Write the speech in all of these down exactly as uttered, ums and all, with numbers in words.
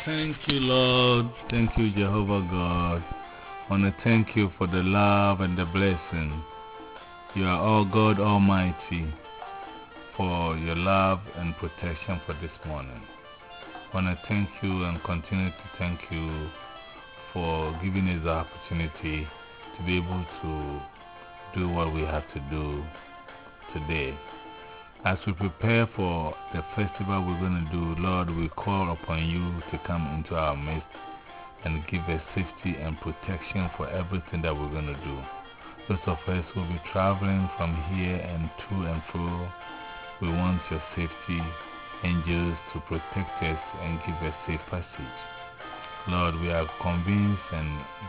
Thank you, Lord. Thank you, Jehovah God. I want to thank you for the love and the blessing. You are all God Almighty for your love and protection for this morning. I want to thank you and continue to thank you for giving us the opportunity to be able to do what we have to do today. As we prepare for the festival we're going to do, Lord, we call upon you to come into our midst and give us safety and protection for everything that we're going to do. Those of us who will be traveling from here and to and fro, we want your safety angels to protect us and give us safe passage. Lord, we are convinced and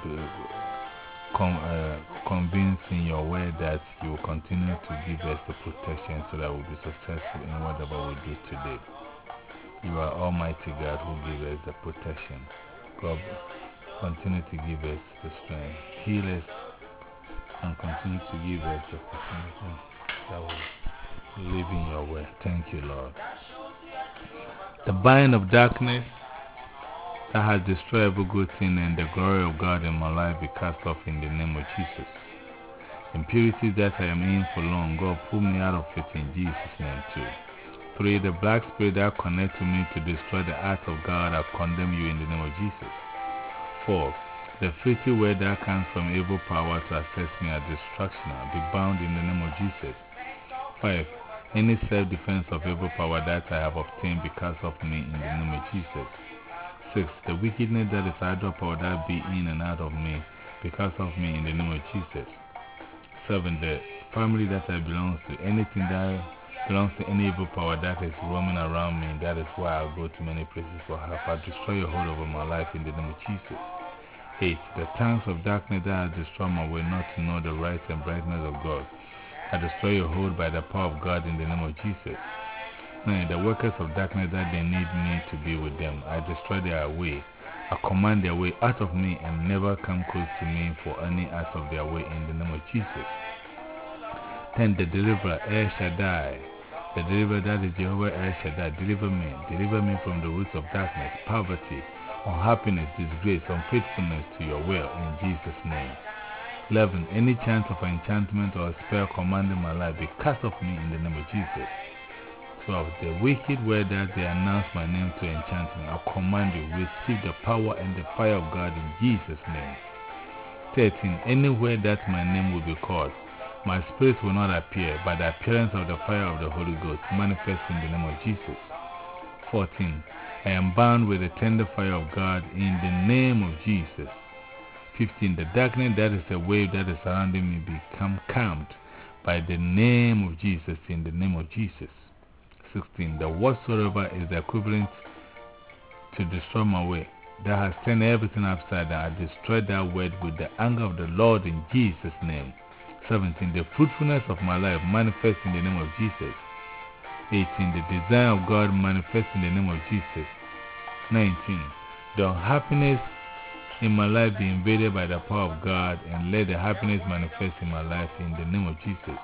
con uh, convinced in your word that you will continue to give us the protection so that we'll be successful in whatever we do today. You are Almighty God who gives us the protection. God, continue to give us the strength. Heal us and continue to give us the opportunity that we live in your way. Thank you, Lord. The bind of darkness that has destroyed every good thing and the glory of God in my life be cast off in the name of Jesus. Impurity that I am in for long, God pull me out of it in Jesus' name too. Three, the black spirit that connect to me to destroy the art of God, I condemn you in the name of Jesus. Four, the filthy word that comes from evil power to assess me as destruction, be bound in the name of Jesus. Five, any self-defense of evil power that I have obtained because of me in the name of Jesus. Six, the wickedness that is idle power that be in and out of me because of me in the name of Jesus. Seven, the family that I belong to, anything that belongs to any evil power that is roaming around me, that is why I go to many places for help. I destroy your hold over my life in the name of Jesus. Eight, the tongues of darkness that has destroyed my way not to know the right and brightness of God, I destroy your hold by the power of God in the name of Jesus. Nine, the workers of darkness that they need me to be with them, I destroy their way. I command their way out of me and never come close to me for any act of their way in the name of Jesus. Ten, the deliverer, El Shaddai, the deliverer that is Jehovah El Shaddai, deliver me, deliver me from the roots of darkness, poverty, unhappiness, disgrace, unfaithfulness to your will in Jesus' name. Eleven, any chance of enchantment or spell commanding my life be cast off me in the name of Jesus. Twelve, the wicked word that they announce my name to enchantment, I command you, receive the power and the fire of God in Jesus' name. Thirteen, anywhere that my name will be called, my spirit will not appear, but the appearance of the fire of the Holy Ghost manifests in the name of Jesus. Fourteen, I am bound with the tender fire of God in the name of Jesus. Fifteen, the darkness that is a wave that is surrounding me become calmed by the name of Jesus in the name of Jesus. Sixteen, the whatsoever is the equivalent to destroy my way, that has turned everything upside down, I destroy that word with the anger of the Lord in Jesus' name. Seventeen, the fruitfulness of my life manifests in the name of Jesus. Eighteen, the design of God manifests in the name of Jesus. Nineteen, the happiness in my life be invaded by the power of God, and let the happiness manifest in my life in the name of Jesus.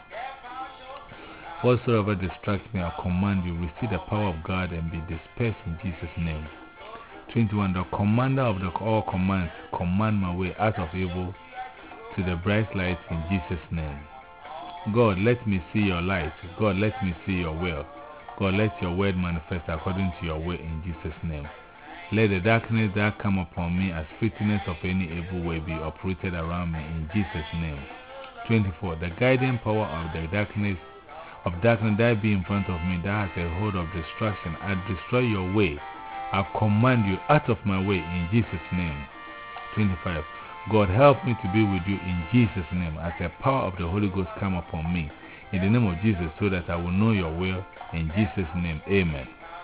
Whatsoever distracts me, I command you, receive the power of God and be dispersed in Jesus' name. Twenty-one, the commander of the all commands, command my way out of evil to the bright light in Jesus' name. God, let me see your light. God, let me see your will. God, let your word manifest according to your will in Jesus' name. Let the darkness that come upon me as filthiness of any evil way be uprooted around me in Jesus' name. Twenty-four, the guiding power of the darkness of darkness that be in front of me that has a hold of destruction, I destroy your way. I command you out of my way in Jesus' name. Twenty-five, God, help me to be with you in Jesus' name as the power of the Holy Ghost come upon me in the name of Jesus, so that I will know your will in Jesus' name. Amen.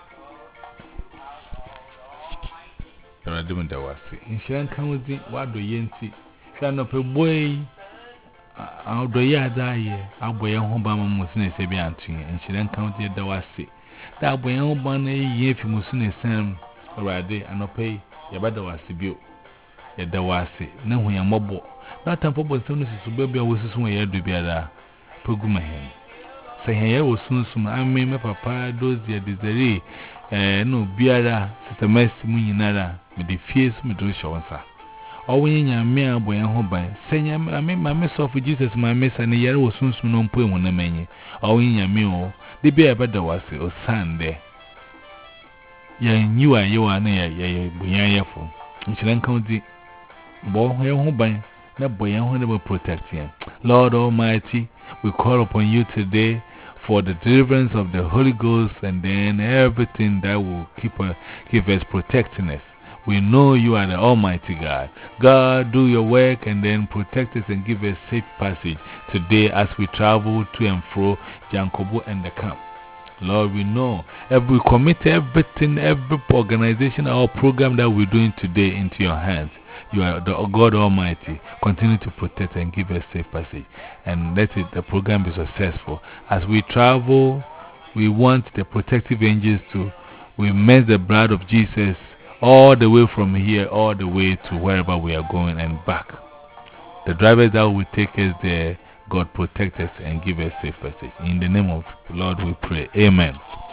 In Sharon County, what do you see? Shall not a boy out the yard, I boy, Obama Muslim Sabianti, and Sharon County, the Wasi. That boy, Obama, ye if you Muslim Sam, or I did, and no pay, your brother was Sibu. Yet there was it, no way a mobile. Not a purpose to baby was soon a year to be a Puguma him. Say, here was soon some, I may my papa, those dear desire, Eh, no, Biara, Sister Mercy Muninara, with the fears me do show answer. Or when you mere boy and home, saying, I mean, my mess of Jesus, my mess, and the year was soon soon on poem on a menu. Or when you meal, the beer better was or Sunday. Ye knew I you are near ye, Bunya for. And she then county. Boy, home by that boy and will protect him. Lord Almighty, we call upon you today for the deliverance of the Holy Ghost and then everything that will keep, uh, keep us protecting us. We know you are the Almighty God. God, do your work and then protect us and give us safe passage today as we travel to and fro Jankobo and the camp. Lord, we know every commit everything, every organization or program that we're doing today into your hands. You are the God Almighty. Continue to protect and give us safe passage. And let it, the program be successful. As we travel, we want the protective angels to, we immerse the blood of Jesus all the way from here, all the way to wherever we are going and back. The drivers that will take us there, God protect us and give us safe passage. In the name of the Lord we pray. Amen.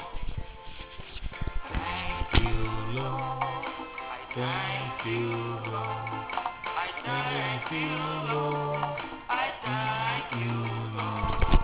Thank you, Lord. Thank you, Lord. Thank you, Lord. I thank you, Lord.